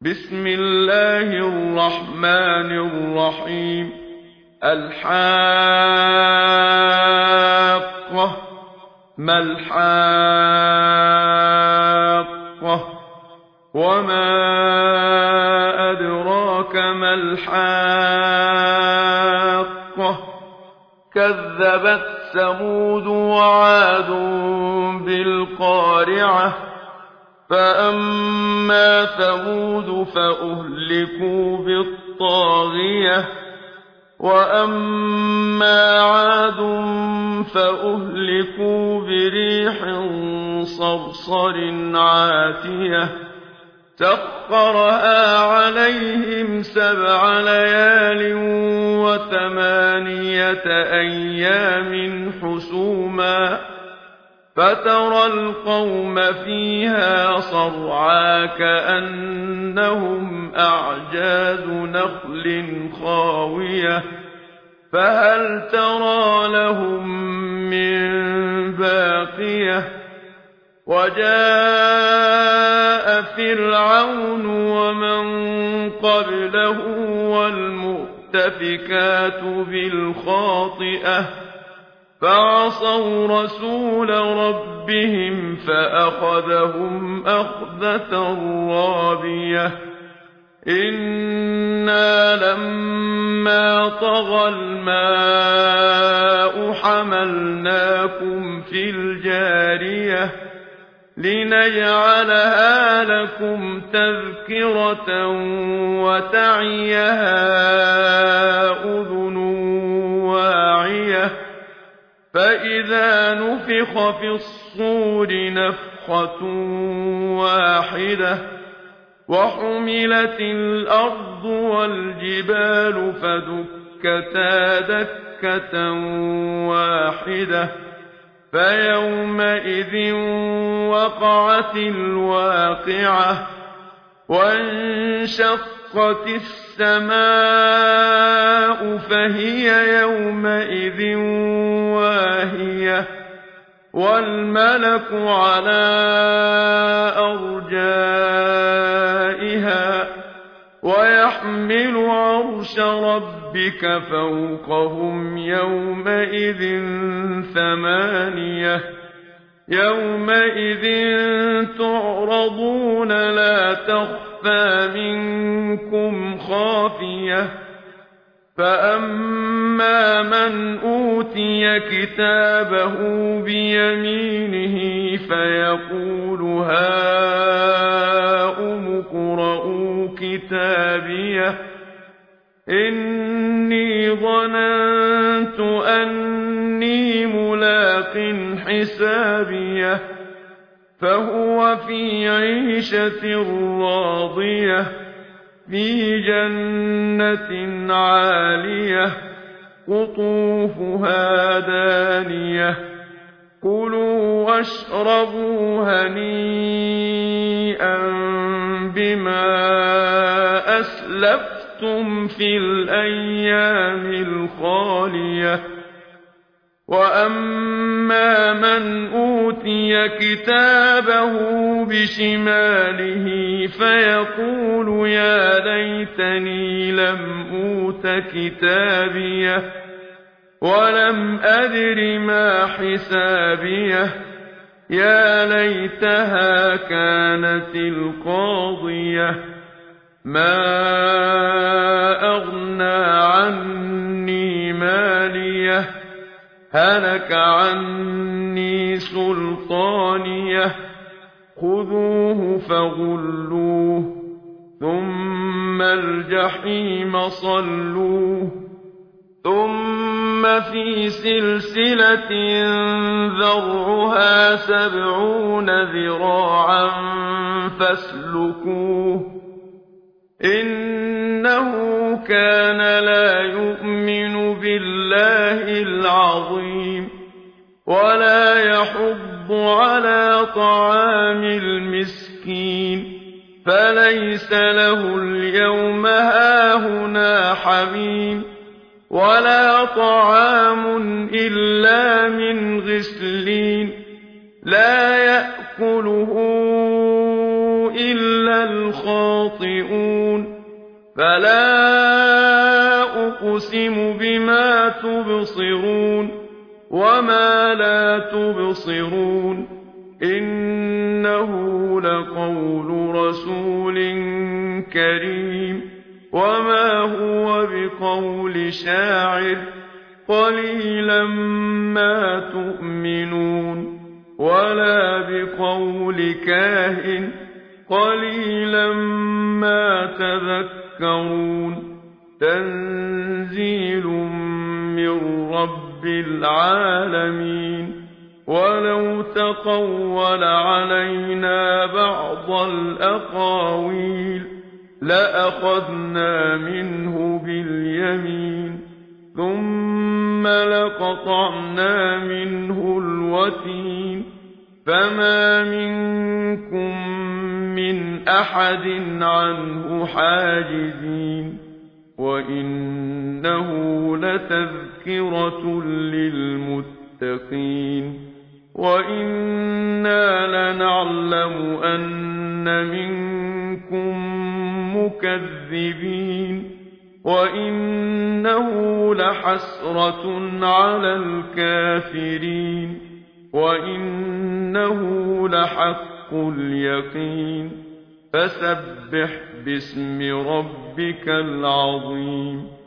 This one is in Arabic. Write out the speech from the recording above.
بسم الله الرحمن الرحيم. الحاقة. ما الحاقة؟ وما أدراك ما الحاقة؟ كذبت ثمود وعاد بالقارعة. فأما ثمود فأهلكوا بالطاغية، وأما عاد فأهلكوا بريح صرصر عاتية سخرها عليهم 7 ليال و8 أيام حسوما، فترى القوم فيها صرعى كأنهم أعجاز نخل خاوية، فهل ترى لهم من باقية؟ وجاء فرعون ومن قبله والمؤتفكات بالخاطئة، فعصوا رسول ربهم فأخذهم أخذة رابية. إنا لما طغى الماء حملناكم في الجارية لنجعلها لكم تذكرة وتعيها أذن واعية. فإذا نفخ في الصور نفخة واحدة، وحملت الأرض والجبال فدكتا دكة واحدة، فيومئذ وقعت الواقعة. وانشقت السماء فهي يومئذ واهية، والملك على أرجائها، ويحمل عرش ربك فوقهم يومئذ 8. يومئذ تعرضون لا تخفى منكم خافية. فأما من أوتي كتابه بيمينه فيقول هاؤم اقرءوا كتابيه إني ظننت أني ملاق حسابيه. فهو في عيشة راضية في جنة عالية قطوفها دانية. كلوا واشربوا هنيئا بما أسلفتم في الأيام الخالية. وأما من أوتي كتابه بشماله فيقول يا ليتني لم أوت كتابيه ولم أدر ما حسابيه. يا ليتها كانت القاضية. ما أغنى عني ماليه هلك عني سلطانيه. خذوه فغلوه ثم الجحيم صلوه ثم في سلسلة ذرعها 70 ذراعا فاسلكوه. إنه كان لا يؤمن بالله العظيم ولا يحض على طعام المسكين، فليس له اليوم هاهنا حميم ولا طعام إلا من غسلين لا يأكله إلا الخاطئون. خاطئون فلا أقسم بما تبصرون وما لا تبصرون إنه لقول رسول كريم وما هو بقول شاعر قليلا ما تؤمنون ولا بقول كاهن قليلا ما تذكرون تنزيل من رب العالمين ولو تقول علينا بعض الأقاويل لأخذنا منه باليمين ثم لقطعنا منه الوتين فما منكم من أحد عنه حاجزين وإنه لتذكرة للمتقين وإنا لنعلم أن منكم مكذبين وإنه لحسرة على الكافرين وإنه لحق اليقين فسبح باسم ربك العظيم